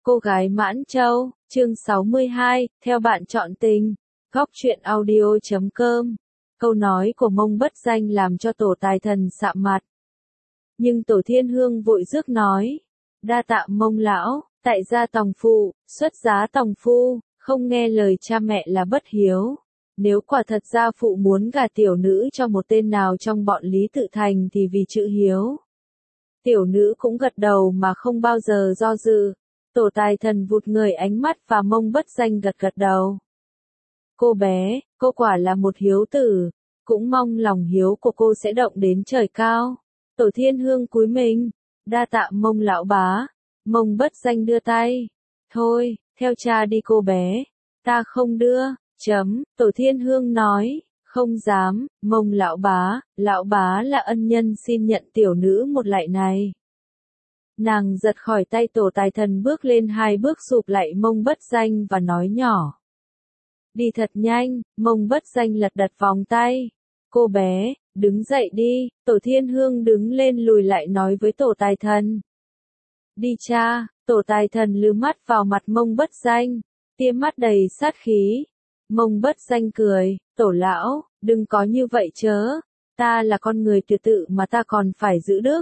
Cô gái Mãn Châu, chương 62, theo bạn chọn tình. Góc truyện audio.com. Câu nói của Mông Bất Danh làm cho Tổ Tài Thần sạm mặt. Nhưng Tổ Thiên Hương vội rước nói, đa tạ Mông lão, tại gia tòng phụ, xuất giá tòng phu, không nghe lời cha mẹ là bất hiếu. Nếu quả thật gia phụ muốn gả tiểu nữ cho một tên nào trong bọn Lý Tự Thành thì vì chữ hiếu. Tiểu nữ cũng gật đầu mà không bao giờ do dự. Tổ Tài Thần vụt người ánh mắt và Mông Bất Danh gật gật đầu. Cô bé, cô quả là một hiếu tử, cũng mong lòng hiếu của cô sẽ động đến trời cao. Tổ Thiên Hương cúi mình, đa tạ Mông lão bá. Mông Bất Danh đưa tay. Thôi, theo cha đi cô bé. Ta không đưa. Tổ Thiên Hương nói, không dám, Mông lão bá là ân nhân xin nhận tiểu nữ một lạy này. Nàng giật khỏi tay Tổ Tài Thần bước lên 2 bước sụp lại Mông Bất Danh và nói nhỏ. Đi thật nhanh, Mông Bất Danh lật đật vòng tay. Cô bé, đứng dậy đi, Tổ Thiên Hương đứng lên lùi lại nói với Tổ Tài Thần. Đi cha, Tổ Tài Thần lư mắt vào mặt Mông Bất Danh, tia mắt đầy sát khí. Mông Bất Danh cười, Tổ lão, đừng có như vậy chớ, ta là con người tuyệt tự mà ta còn phải giữ đức.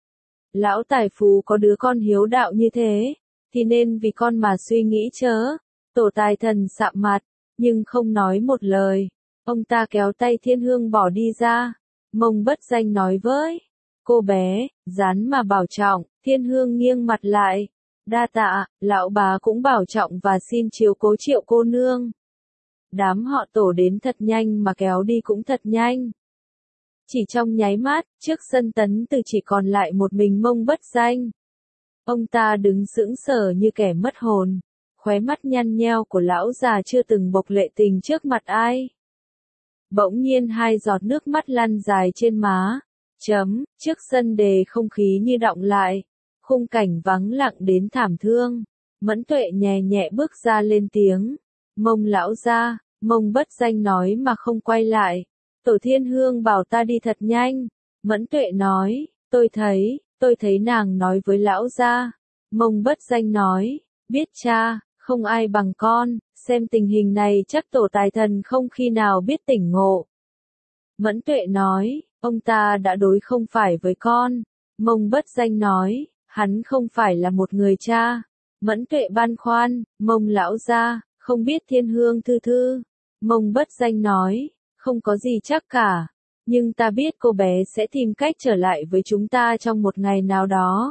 Lão tài phú có đứa con hiếu đạo như thế, thì nên vì con mà suy nghĩ chớ. Tổ Tài Thần sạm mặt, nhưng không nói một lời. Ông ta kéo tay Thiên Hương bỏ đi ra. Mông Bất Danh nói với cô bé, rán mà bảo trọng. Thiên Hương nghiêng mặt lại. Đa tạ, lão bá cũng bảo trọng và xin chiếu cố Triệu cô nương. Đám họ Tổ đến thật nhanh mà kéo đi cũng thật nhanh. Chỉ trong nháy mắt, trước sân Tấn Từ chỉ còn lại một mình Mông Bất Danh. Ông ta đứng sững sờ như kẻ mất hồn, khóe mắt nhăn nheo của lão già chưa từng bộc lệ tình trước mặt ai. Bỗng nhiên 2 giọt nước mắt lăn dài trên má. Trước sân đề không khí như đọng lại, khung cảnh vắng lặng đến thảm thương. Mẫn Tuệ nhẹ nhẹ bước ra lên tiếng. Mông lão gia, Mông Bất Danh nói mà không quay lại. Tổ Thiên Hương bảo ta đi thật nhanh. Mẫn Tuệ nói, tôi thấy nàng nói với lão gia. Mông Bất Danh nói, biết cha, không ai bằng con, xem tình hình này chắc Tổ Tài Thần không khi nào biết tỉnh ngộ. Mẫn Tuệ nói, ông ta đã đối không phải với con. Mông Bất Danh nói, hắn không phải là một người cha. Mẫn Tuệ băn khoăn, Mông lão gia, không biết Thiên Hương thư. Mông Bất Danh nói, không có gì chắc cả, nhưng ta biết cô bé sẽ tìm cách trở lại với chúng ta trong một ngày nào đó.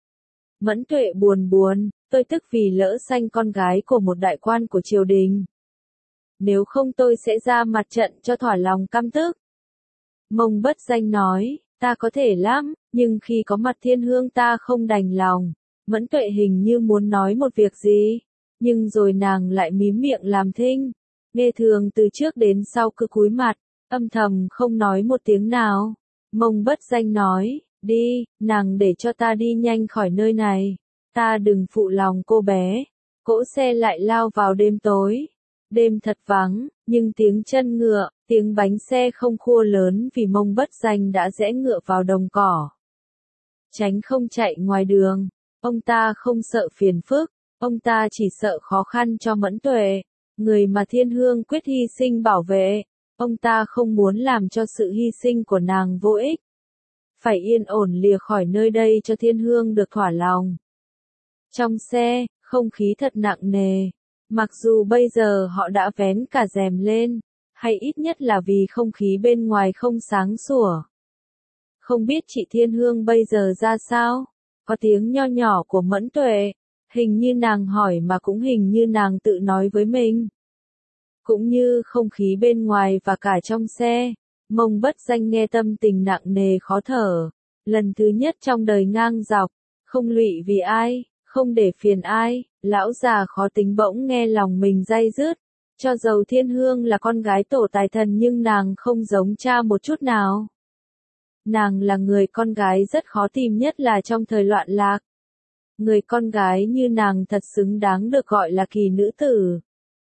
Mẫn Tuệ buồn, tôi tức vì lỡ sanh con gái của một đại quan của triều đình. Nếu không tôi sẽ ra mặt trận cho thỏa lòng căm tức. Mông Bất Danh nói, ta có thể lắm, nhưng khi có mặt Thiên Hương ta không đành lòng. Mẫn Tuệ hình như muốn nói một việc gì, nhưng rồi nàng lại mím miệng làm thinh. Nghe Thường từ trước đến sau cứ cúi mặt, âm thầm không nói một tiếng nào. Mông Bất Danh nói, đi, nàng để cho ta đi nhanh khỏi nơi này. Ta đừng phụ lòng cô bé. Cỗ xe lại lao vào đêm tối. Đêm thật vắng, nhưng tiếng chân ngựa, tiếng bánh xe không khua lớn vì Mông Bất Danh đã rẽ ngựa vào đồng cỏ. Tránh không chạy ngoài đường. Ông ta không sợ phiền phức, ông ta chỉ sợ khó khăn cho Mẫn Tuệ, người mà Thiên Hương quyết hy sinh bảo vệ. Ông ta không muốn làm cho sự hy sinh của nàng vô ích. Phải yên ổn lìa khỏi nơi đây cho Thiên Hương được thỏa lòng. Trong xe, không khí thật nặng nề. Mặc dù bây giờ họ đã vén cả rèm lên, hay ít nhất là vì không khí bên ngoài không sáng sủa. Không biết chị Thiên Hương bây giờ ra sao? Có tiếng nho nhỏ của Mẫn Tuệ. Hình như nàng hỏi mà cũng hình như nàng tự nói với mình. Cũng như không khí bên ngoài và cả trong xe. Mông Bất Danh nghe tâm tình nặng nề khó thở. Lần thứ nhất trong đời ngang dọc. Không lụy vì ai, không để phiền ai. Lão già khó tính bỗng nghe lòng mình day dứt. Cho dầu Thiên Hương là con gái Tổ Tài Thần nhưng nàng không giống cha một chút nào. Nàng là người con gái rất khó tìm nhất là trong thời loạn lạc. Người con gái như nàng thật xứng đáng được gọi là kỳ nữ tử.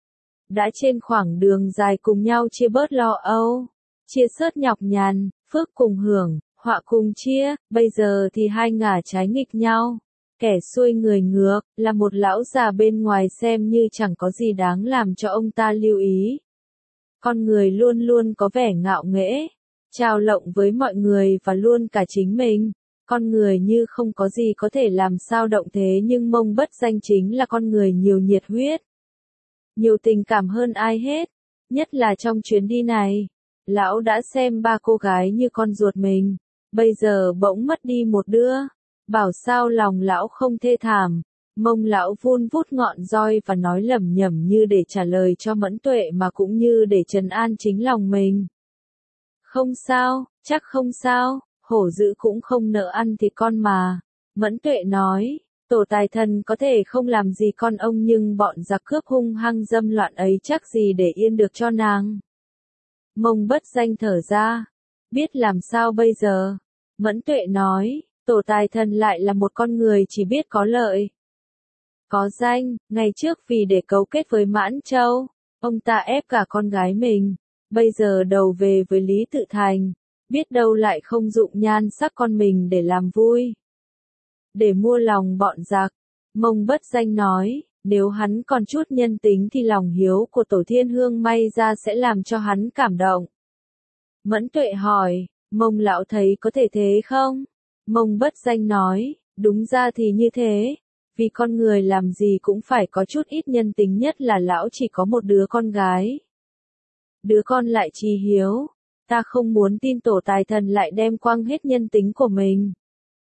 Đã trên khoảng đường dài cùng nhau chia bớt lo âu, chia sớt nhọc nhằn, phước cùng hưởng, họa cùng chia, bây giờ thì hai ngả trái nghịch nhau. Kẻ xuôi người ngược, là một lão già bên ngoài xem như chẳng có gì đáng làm cho ông ta lưu ý. Con người luôn luôn có vẻ ngạo nghễ, trao lộng với mọi người và luôn cả chính mình. Con người như không có gì có thể làm sao động thế, nhưng Mông Bất Danh chính là con người nhiều nhiệt huyết, nhiều tình cảm hơn ai hết. Nhất là trong chuyến đi này, lão đã xem ba cô gái như con ruột mình, bây giờ bỗng mất đi một đứa. Bảo sao lòng lão không thê thảm. Mông lão vun vút ngọn roi và nói lẩm nhẩm như để trả lời cho Mẫn Tuệ mà cũng như để trấn an chính lòng mình. Không sao, chắc không sao, hổ dữ cũng không nỡ ăn thịt con mà. Mẫn Tuệ nói, tổ tài thần có thể không làm gì con ông, nhưng bọn giặc cướp hung hăng dâm loạn ấy chắc gì để yên được cho nàng. Mông Bất Danh thở ra, biết làm sao bây giờ. Mẫn Tuệ nói, tổ tài thần lại là một con người chỉ biết có lợi, có danh. Ngày trước vì để cấu kết với Mãn Châu, ông ta ép cả con gái mình, bây giờ đầu về với Lý Tự Thành, biết đâu lại không dụng nhan sắc con mình để làm vui, để mua lòng bọn giặc. Mông Bất Danh nói, nếu hắn còn chút nhân tính thì lòng hiếu của tổ Thiên Hương may ra sẽ làm cho hắn cảm động. Mẫn Tuệ hỏi, Mông lão thấy có thể thế không? Mông Bất Danh nói, đúng ra thì như thế, vì con người làm gì cũng phải có chút ít nhân tính, nhất là lão chỉ có một đứa con gái. Đứa con lại chí hiếu, ta không muốn tin tổ tài thần lại đem quăng hết nhân tính của mình.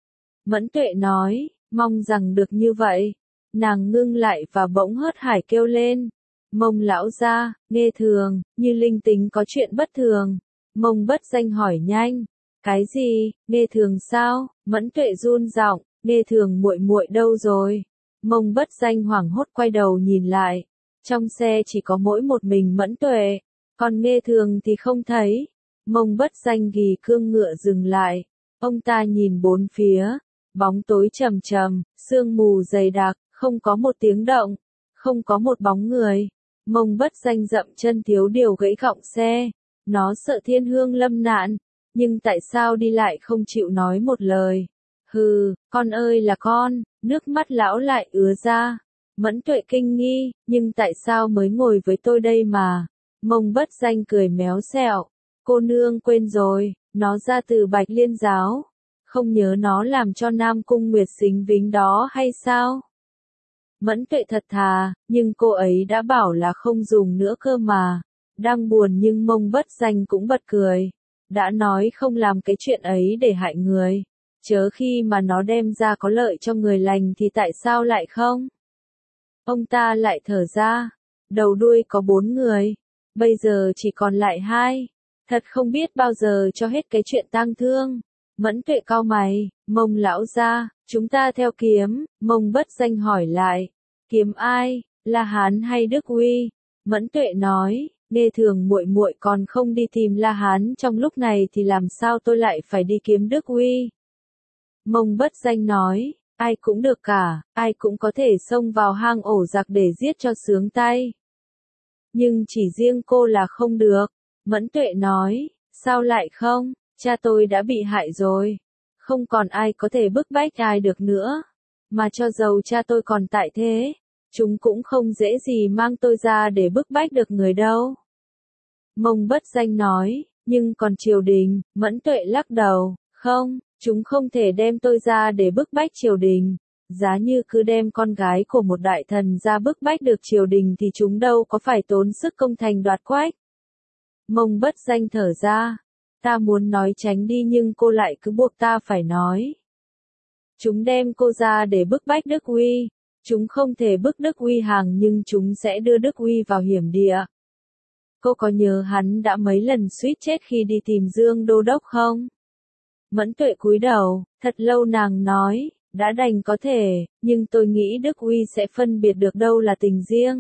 Mẫn Tuệ nói, mong rằng được như vậy. Nàng ngưng lại và bỗng hớt hải kêu lên. Mông lão gia, nghe thường, như linh tính có chuyện bất thường. Mông Bất Danh hỏi nhanh, cái gì, nghe thường sao? Mẫn Tuệ run giọng, nghe thường muội muội đâu rồi? Mông Bất Danh hoảng hốt quay đầu nhìn lại, trong xe chỉ có mỗi một mình Mẫn Tuệ, còn nghe thường thì không thấy. Mông Bất Danh ghi cương ngựa dừng lại, ông ta nhìn bốn phía, bóng tối trầm trầm, sương mù dày đặc, không có một tiếng động, không có một bóng người. Mông Bất Danh dậm chân thiếu điều gãy gọng xe, nó sợ Thiên Hương lâm nạn, nhưng tại sao đi lại không chịu nói một lời. Hừ, con ơi là con, nước mắt lão lại ứa ra. Mẫn Tuệ kinh nghi, nhưng tại sao mới ngồi với tôi đây mà? Mông Bất Danh cười méo xẹo, cô nương quên rồi, nó ra từ Bạch Liên giáo, không nhớ nó làm cho Nam Cung Nguyệt xính vính đó hay sao? Mẫn Tuệ thật thà, nhưng cô ấy đã bảo là không dùng nữa cơ mà. Đang buồn nhưng Mông Bất Danh cũng bật cười. Đã nói không làm cái chuyện ấy để hại người, chớ khi mà nó đem ra có lợi cho người lành thì tại sao lại không? Ông ta lại thở ra, đầu đuôi có 4 người, bây giờ chỉ còn lại 2. Thật không biết bao giờ cho hết cái chuyện tang thương. Mẫn Tuệ cau mày, Mông lão gia, chúng ta theo kiếm. Mông Bất Danh hỏi lại, kiếm ai, La Hán hay Đức Uy? Mẫn Tuệ nói, nghe thường muội muội còn không đi tìm La Hán trong lúc này thì làm sao tôi lại phải đi kiếm Đức Uy? Mông Bất Danh nói, ai cũng được cả, ai cũng có thể xông vào hang ổ giặc để giết cho sướng tay. Nhưng chỉ riêng cô là không được. Mẫn Tuệ nói, sao lại không? Cha tôi đã bị hại rồi, không còn ai có thể bức bách ai được nữa. Mà cho dầu cha tôi còn tại thế, chúng cũng không dễ gì mang tôi ra để bức bách được người đâu. Mông Bất Danh nói, nhưng còn triều đình. Mẫn Tuệ lắc đầu, không, chúng không thể đem tôi ra để bức bách triều đình. Giá như cứ đem con gái của một đại thần ra bức bách được triều đình thì chúng đâu có phải tốn sức công thành đoạt quách. Mông Bất Danh thở ra, ta muốn nói tránh đi nhưng cô lại cứ buộc ta phải nói. Chúng đem cô ra để bức bách Đức Uy, chúng không thể bức Đức Uy hàng nhưng chúng sẽ đưa Đức Uy vào hiểm địa. Cô có nhớ hắn đã mấy lần suýt chết khi đi tìm Dương Đô Đốc không? Mẫn Tuệ cúi đầu, thật lâu nàng nói, đã đành có thể, nhưng tôi nghĩ Đức Uy sẽ phân biệt được đâu là tình riêng,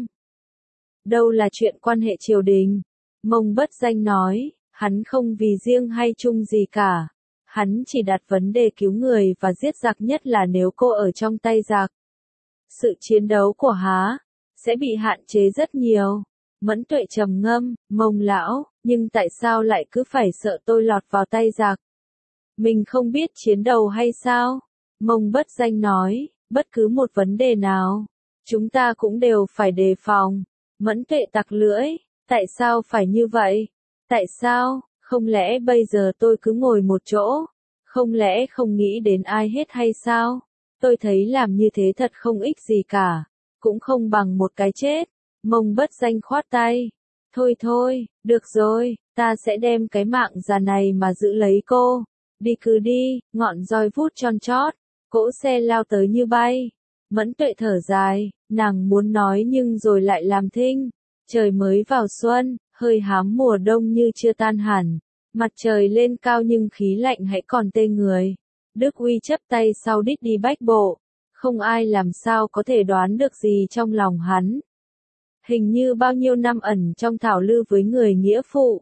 đâu là chuyện quan hệ triều đình. Mông Bất Danh nói, hắn không vì riêng hay chung gì cả. Hắn chỉ đặt vấn đề cứu người và giết giặc, nhất là nếu cô ở trong tay giặc. Sự chiến đấu của Há sẽ bị hạn chế rất nhiều. Mẫn Tuệ trầm ngâm, Mông lão, nhưng tại sao lại cứ phải sợ tôi lọt vào tay giặc? Mình không biết chiến đấu hay sao? Mông Bất Danh nói, Bất cứ một vấn đề nào, chúng ta cũng đều phải đề phòng. Mẫn Tuệ tặc lưỡi, tại sao phải như vậy? Tại sao, không lẽ bây giờ tôi cứ ngồi một chỗ? Không lẽ không nghĩ đến ai hết hay sao? Tôi thấy làm như thế thật không ích gì cả, cũng không bằng một cái chết. Mông Bất Danh khoát tay. Thôi thôi, được rồi, ta sẽ đem cái mạng già này mà giữ lấy cô. Đi cứ đi, ngọn roi vút tròn trót, cỗ xe lao tới như bay. Mẫn Tuệ thở dài, nàng muốn nói nhưng rồi lại làm thinh. Trời mới vào xuân, hơi hám mùa đông như chưa tan hẳn. Mặt trời lên cao nhưng khí lạnh hãy còn tê người. Đức Uy chắp tay sau đít đi bách bộ. Không ai làm sao có thể đoán được gì trong lòng hắn. Hình như bao nhiêu năm ẩn trong thảo lư với người nghĩa phụ.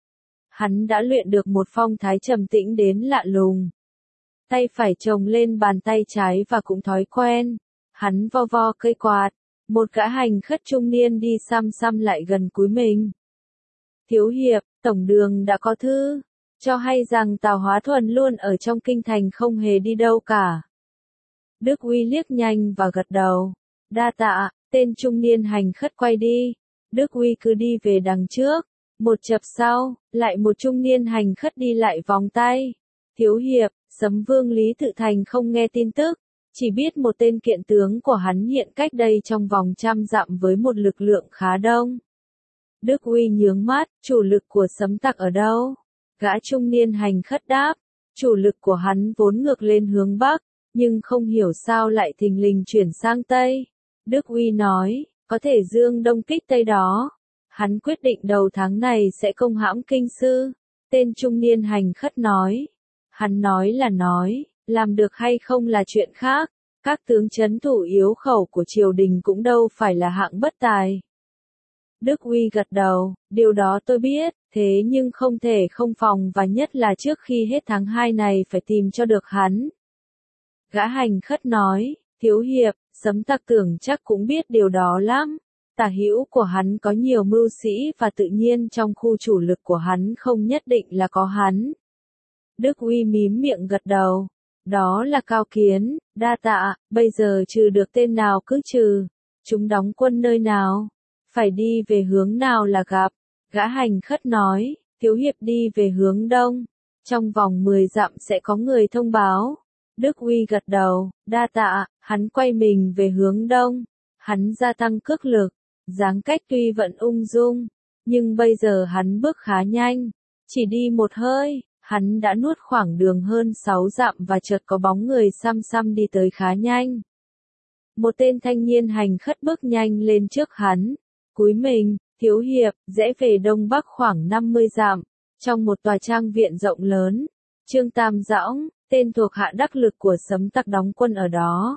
Hắn đã luyện được một phong thái trầm tĩnh đến lạ lùng. Tay phải chồng lên bàn tay trái và cũng thói quen. Hắn vo vo cây quạt. Một gã hành khất trung niên đi xăm xăm lại gần cúi mình. Thiếu hiệp, tổng đường đã có thư, cho hay rằng Tào Hóa Thuần luôn ở trong kinh thành không hề đi đâu cả. Đức Uy liếc nhanh và gật đầu. Đa tạ, tên trung niên hành khất quay đi. Đức Uy cứ đi về đằng trước. Một chập sau, lại một trung niên hành khất đi lại vòng tay. Thiếu hiệp, Sấm Vương Lý Tự Thành không nghe tin tức, chỉ biết một tên kiện tướng của hắn hiện cách đây trong vòng 100 dặm với một lực lượng khá đông. Đức Uy nhướng mắt, chủ lực của Sấm Tặc ở đâu? Gã trung niên hành khất đáp, chủ lực của hắn vốn ngược lên hướng Bắc, nhưng không hiểu sao lại thình lình chuyển sang Tây. Đức Uy nói, có thể dương đông kích Tây đó. Hắn quyết định đầu tháng này sẽ công hãm kinh sư. Tên trung niên hành khất nói. Hắn nói là nói, làm được hay không là chuyện khác. Các tướng trấn thủ yếu khẩu của triều đình cũng đâu phải là hạng bất tài. Đức Uy gật đầu, điều đó tôi biết, thế nhưng không thể không phòng và nhất là trước khi hết tháng 2 này phải tìm cho được hắn. Gã hành khất nói, thiếu hiệp, Sấm Tặc tưởng chắc cũng biết điều đó lắm. Tả hữu của hắn có nhiều mưu sĩ và tự nhiên trong khu chủ lực của hắn không nhất định là có hắn. Đức Uy mím miệng gật đầu. Đó là Cao Kiến, đa tạ, bây giờ trừ được tên nào cứ trừ. Chúng đóng quân nơi nào? Phải đi về hướng nào là gặp? Gã hành khất nói, thiếu hiệp đi về hướng đông. Trong vòng 10 dặm sẽ có người thông báo. Đức Uy gật đầu, đa tạ, hắn quay mình về hướng đông. Hắn gia tăng cước lực, dáng cách tuy vẫn ung dung, nhưng bây giờ hắn bước khá nhanh. Chỉ đi một hơi, hắn đã nuốt khoảng đường hơn 6 dặm và chợt có bóng người xăm xăm đi tới khá nhanh. Một tên thanh niên hành khất bước nhanh lên trước hắn. Cúi mình, thiếu hiệp, rẽ về đông bắc khoảng 50 dặm, trong một tòa trang viện rộng lớn. Trương Tam Dõng, tên thuộc hạ đắc lực của Sấm Tặc đóng quân ở đó.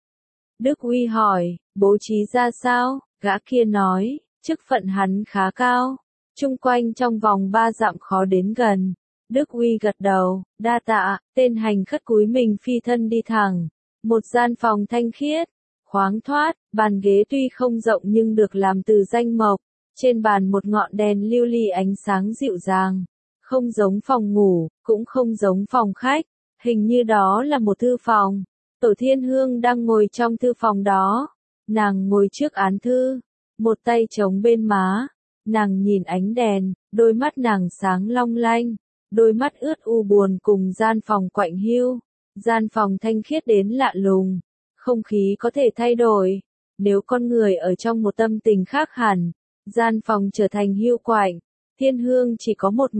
Đức Uy hỏi, bố trí ra sao? Gã kia nói, chức phận hắn khá cao, chung quanh trong vòng 3 dặm khó đến gần. Đức Uy gật đầu, đa tạ, tên hành khất cúi mình phi thân đi thẳng. Một gian phòng thanh khiết, khoáng thoát, bàn ghế tuy không rộng nhưng được làm từ danh mộc. Trên bàn một ngọn đèn lưu ly ánh sáng dịu dàng. Không giống phòng ngủ, cũng không giống phòng khách. Hình như đó là một thư phòng. Tổ Thiên Hương đang ngồi trong thư phòng đó. Nàng ngồi trước án thư, một tay chống bên má. Nàng nhìn ánh đèn, đôi mắt nàng sáng long lanh. Đôi mắt ướt u buồn cùng gian phòng quạnh hiu. Gian phòng thanh khiết đến lạ lùng. Không khí có thể thay đổi. Nếu con người ở trong một tâm tình khác hẳn, gian phòng trở thành hiu quạnh. Thiên Hương chỉ có một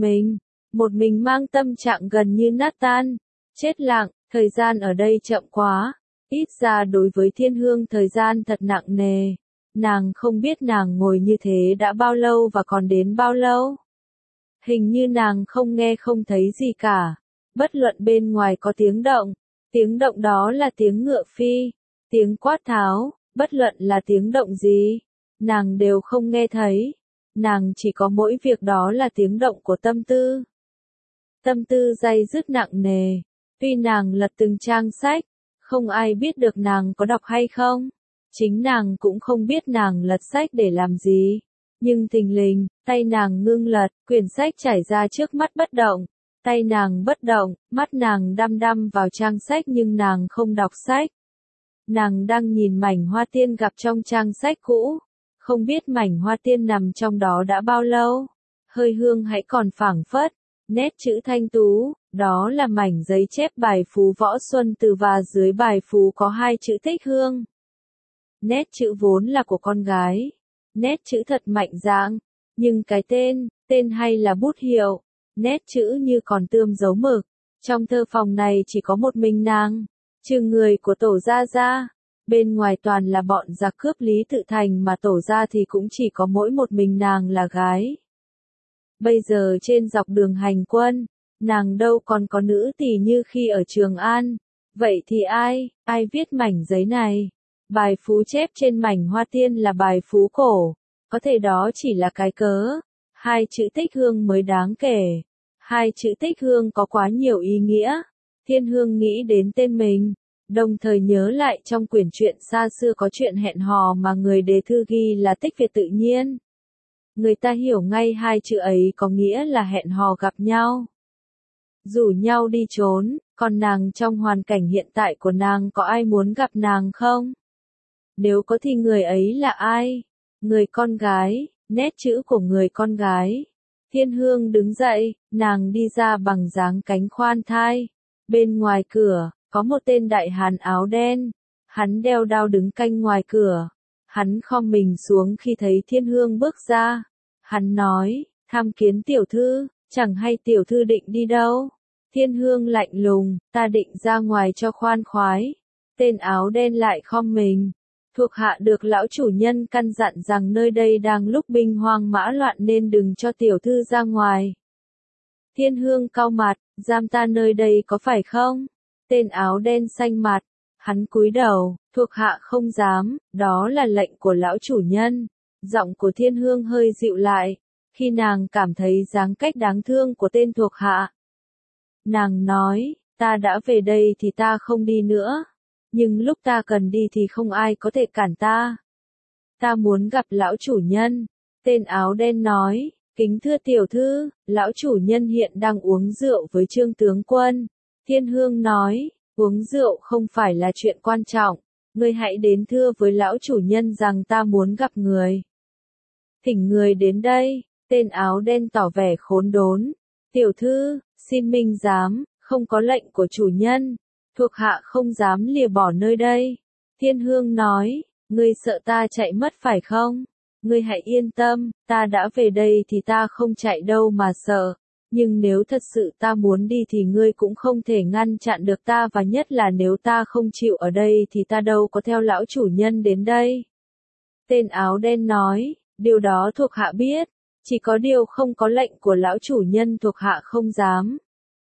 mình mang tâm trạng gần như nát tan. Chết lặng, thời gian ở đây chậm quá. Ít ra đối với Thiên Hương thời gian thật nặng nề. Nàng không biết nàng ngồi như thế đã bao lâu và còn đến bao lâu. Hình như nàng không nghe không thấy gì cả. Bất luận bên ngoài có tiếng động đó là tiếng ngựa phi, tiếng quát tháo, bất luận là tiếng động gì, nàng đều không nghe thấy. Nàng chỉ có mỗi việc đó là tiếng động của tâm tư. Tâm tư day dứt nặng nề. Tuy nàng lật từng trang sách, không ai biết được nàng có đọc hay không. Chính nàng cũng không biết nàng lật sách để làm gì. Nhưng thình lình, tay nàng ngưng lật, quyển sách trải ra trước mắt bất động. Tay nàng bất động, mắt nàng đăm đăm vào trang sách nhưng nàng không đọc sách. Nàng đang nhìn mảnh hoa tiên gặp trong trang sách cũ, không biết mảnh hoa tiên nằm trong đó đã bao lâu, hơi hương hãy còn phảng phất, nét chữ thanh tú, đó là mảnh giấy chép bài phú Võ Xuân Từ và dưới bài phú có hai chữ Thích Hương. Nét chữ vốn là của con gái, nét chữ thật mạnh dạn, nhưng cái tên hay là bút hiệu, nét chữ như còn tươm dấu mực. Trong thơ phòng này chỉ có một mình nàng, trừ người của Tổ Gia ra, bên ngoài toàn là bọn giặc cướp Lý Tự Thành mà Tổ Gia thì cũng chỉ có mỗi một mình nàng là gái. Bây giờ trên dọc đường hành quân, nàng đâu còn có nữ tỳ như khi ở Trường An, vậy thì ai viết mảnh giấy này? Bài phú chép trên mảnh hoa tiên là bài phú cổ, có thể đó chỉ là cái cớ, hai chữ Thích Hương mới đáng kể. Hai chữ Thích Hương có quá nhiều ý nghĩa. Thiên Hương nghĩ đến tên mình, đồng thời nhớ lại trong quyển truyện xa xưa có chuyện hẹn hò mà người đề thư ghi là Tích Việt tự nhiên. Người ta hiểu ngay hai chữ ấy có nghĩa là hẹn hò gặp nhau, rủ nhau đi trốn, còn nàng trong hoàn cảnh hiện tại của nàng có ai muốn gặp nàng không? Nếu có thì người ấy là ai? Người con gái, nét chữ của người con gái. Thiên Hương đứng dậy, nàng đi ra bằng dáng cánh khoan thai. Bên ngoài cửa, có một tên đại hán áo đen. Hắn đeo đao đứng canh ngoài cửa. Hắn khom mình xuống khi thấy Thiên Hương bước ra. Hắn nói, tham kiến tiểu thư, chẳng hay tiểu thư định đi đâu. Thiên Hương lạnh lùng, ta định ra ngoài cho khoan khoái. Tên áo đen lại khom mình. Thuộc hạ được lão chủ nhân căn dặn rằng nơi đây đang lúc binh hoang mã loạn nên đừng cho tiểu thư ra ngoài. Thiên Hương cau mặt, giam ta nơi đây có phải không? Tên áo đen xanh mặt, hắn cúi đầu, thuộc hạ không dám, đó là lệnh của lão chủ nhân. Giọng của Thiên Hương hơi dịu lại, khi nàng cảm thấy dáng cách đáng thương của tên thuộc hạ. Nàng nói, ta đã về đây thì ta không đi nữa. Nhưng lúc ta cần đi thì không ai có thể cản ta. Ta muốn gặp lão chủ nhân. Tên áo đen nói, kính thưa tiểu thư, lão chủ nhân hiện đang uống rượu với Trương tướng quân. Thiên Hương nói, uống rượu không phải là chuyện quan trọng. Ngươi hãy đến thưa với lão chủ nhân rằng ta muốn gặp người. Thỉnh người đến đây. Tên áo đen tỏ vẻ khốn đốn. Tiểu thư, xin minh giám, không có lệnh của chủ nhân. Thuộc hạ không dám lìa bỏ nơi đây. Thiên Hương nói, ngươi sợ ta chạy mất phải không? Ngươi hãy yên tâm, ta đã về đây thì ta không chạy đâu mà sợ. Nhưng nếu thật sự ta muốn đi thì ngươi cũng không thể ngăn chặn được ta và nhất là nếu ta không chịu ở đây thì ta đâu có theo lão chủ nhân đến đây. Tên áo đen nói, điều đó thuộc hạ biết, chỉ có điều không có lệnh của lão chủ nhân thuộc hạ không dám.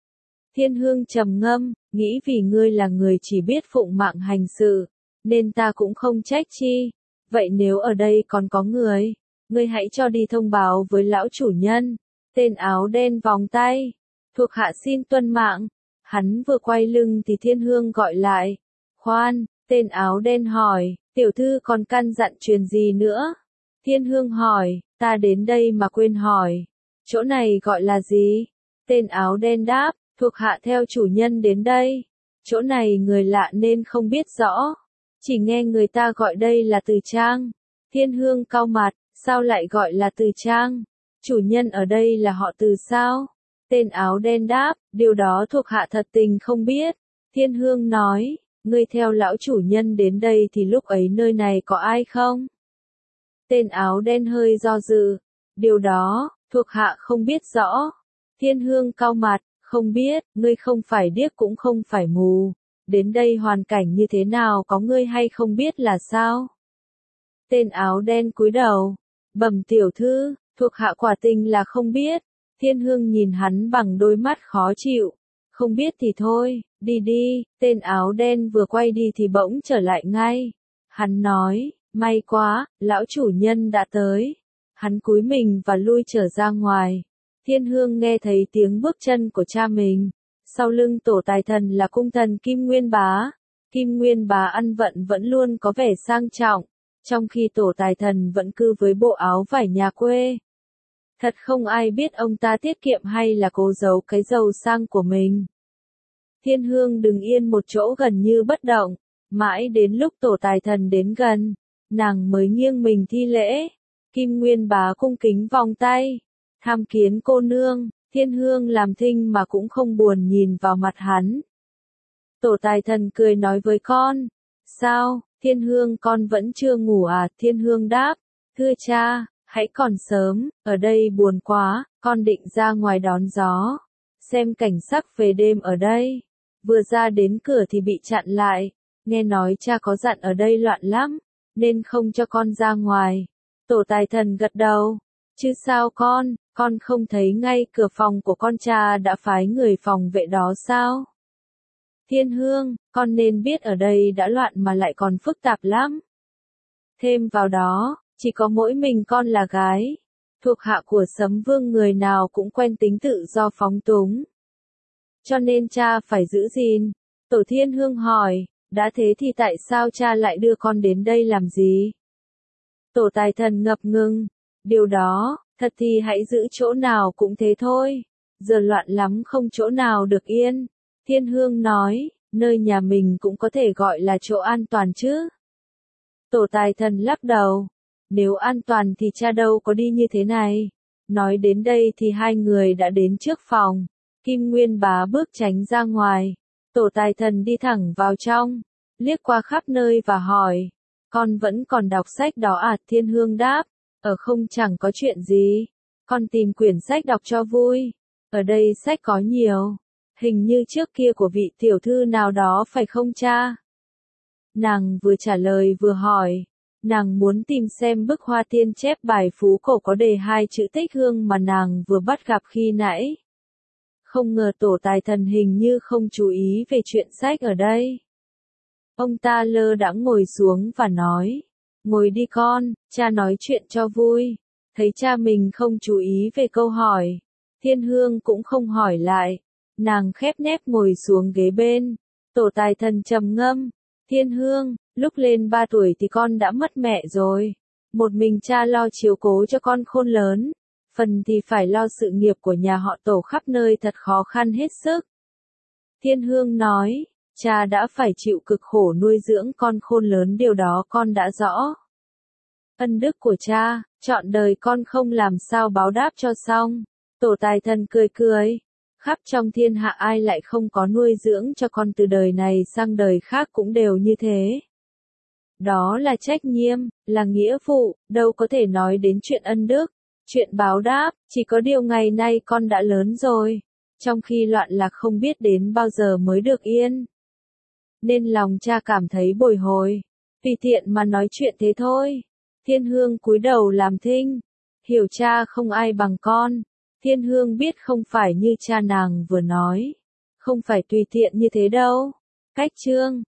Thiên Hương trầm ngâm, nghĩ vì ngươi là người chỉ biết phụng mạng hành sự, nên ta cũng không trách chi. Vậy nếu ở đây còn có người, ngươi hãy cho đi thông báo với lão chủ nhân. Tên áo đen vòng tay, thuộc hạ xin tuân mạng. Hắn vừa quay lưng thì Thiên Hương gọi lại. Khoan, tên áo đen hỏi, tiểu thư còn căn dặn truyền gì nữa? Thiên Hương hỏi, ta đến đây mà quên hỏi. Chỗ này gọi là gì? Tên áo đen đáp, thuộc hạ theo chủ nhân đến đây. Chỗ này người lạ nên không biết rõ. Chỉ nghe người ta gọi đây là Từ Trang. Thiên Hương cau mặt, sao lại gọi là Từ Trang? Chủ nhân ở đây là họ Từ sao? Tên áo đen đáp, điều đó thuộc hạ thật tình không biết. Thiên Hương nói, ngươi theo lão chủ nhân đến đây thì lúc ấy nơi này có ai không? Tên áo đen hơi do dự, điều đó, thuộc hạ không biết rõ. Thiên Hương cau mặt, không biết, ngươi không phải điếc cũng không phải mù. Đến đây hoàn cảnh như thế nào có ngươi hay không biết là sao? Tên áo đen cúi đầu, bẩm tiểu thư, thuộc hạ quả tình là không biết. Thiên Hương nhìn hắn bằng đôi mắt khó chịu. Không biết thì thôi, đi đi. Tên áo đen vừa quay đi thì bỗng trở lại ngay. Hắn nói, may quá, lão chủ nhân đã tới. Hắn cúi mình và lui trở ra ngoài. Thiên Hương nghe thấy tiếng bước chân của cha mình. Sau lưng tổ tài thần là cung thần Kim Nguyên Bá. Kim Nguyên Bá ăn vận vẫn luôn có vẻ sang trọng, trong khi tổ tài thần vẫn cư với bộ áo vải nhà quê. Thật không ai biết ông ta tiết kiệm hay là cố giấu cái giàu sang của mình. Thiên Hương đứng yên một chỗ gần như bất động. Mãi đến lúc tổ tài thần đến gần, nàng mới nghiêng mình thi lễ. Kim Nguyên Bá cung kính vòng tay. Tham kiến cô nương. Thiên Hương làm thinh mà cũng không buồn nhìn vào mặt hắn. Tổ tài thần cười nói với con. Sao, Thiên Hương con vẫn chưa ngủ à? Thiên Hương đáp. Thưa cha, hãy còn sớm, ở đây buồn quá, con định ra ngoài đón gió. Xem cảnh sắc về đêm ở đây. Vừa ra đến cửa thì bị chặn lại. Nghe nói cha có dặn ở đây loạn lắm, nên không cho con ra ngoài. Tổ tài thần gật đầu. Chứ sao con không thấy ngay cửa phòng của con cha đã phái người phòng vệ đó sao? Thiên Hương, con nên biết ở đây đã loạn mà lại còn phức tạp lắm. Thêm vào đó, chỉ có mỗi mình con là gái. Thuộc hạ của Sấm Vương người nào cũng quen tính tự do phóng túng. Cho nên cha phải giữ gìn. Tổ Thiên Hương hỏi, đã thế thì tại sao cha lại đưa con đến đây làm gì? Tổ tài thần ngập ngừng. Điều đó, thật thì hãy giữ chỗ nào cũng thế thôi. Giờ loạn lắm không chỗ nào được yên. Thiên Hương nói, nơi nhà mình cũng có thể gọi là chỗ an toàn chứ. Tổ tài thần lắc đầu. Nếu an toàn thì cha đâu có đi như thế này. Nói đến đây thì hai người đã đến trước phòng. Kim Nguyên Bá bước tránh ra ngoài. Tổ tài thần đi thẳng vào trong. Liếc qua khắp nơi và hỏi. Con vẫn còn đọc sách đó à? Thiên Hương đáp. Không chẳng có chuyện gì. Con tìm quyển sách đọc cho vui. Ở đây sách có nhiều. Hình như trước kia của vị tiểu thư nào đó phải không cha? Nàng vừa trả lời vừa hỏi. Nàng muốn tìm xem bức hoa tiên chép bài phú cổ có đề hai chữ Tích Hương mà nàng vừa bắt gặp khi nãy. Không ngờ tổ tài thần hình như không chú ý về chuyện sách ở đây. Ông ta lơ đãng ngồi xuống và nói. Ngồi đi con, cha nói chuyện cho vui. Thấy cha mình không chú ý về câu hỏi. Thiên Hương cũng không hỏi lại. Nàng khép nép ngồi xuống ghế bên. Tổ tài thần trầm ngâm. Thiên Hương, lúc lên 3 tuổi thì con đã mất mẹ rồi. Một mình cha lo chiếu cố cho con khôn lớn. Phần thì phải lo sự nghiệp của nhà họ Tổ khắp nơi thật khó khăn hết sức. Thiên Hương nói, cha đã phải chịu cực khổ nuôi dưỡng con khôn lớn, điều đó con đã rõ. Ân đức của cha, trọn đời con không làm sao báo đáp cho xong. Tổ tài thần cười cười. Khắp trong thiên hạ ai lại không có nuôi dưỡng cho con từ đời này sang đời khác cũng đều như thế. Đó là trách nhiệm, là nghĩa vụ, đâu có thể nói đến chuyện ân đức, chuyện báo đáp, chỉ có điều ngày nay con đã lớn rồi, trong khi loạn lạc không biết đến bao giờ mới được yên. Nên lòng cha cảm thấy bồi hồi, tùy tiện mà nói chuyện thế thôi. Thiên Hương cúi đầu làm thinh, hiểu cha không ai bằng con. Thiên Hương biết không phải như cha nàng vừa nói, không phải tùy tiện như thế đâu. Cách chương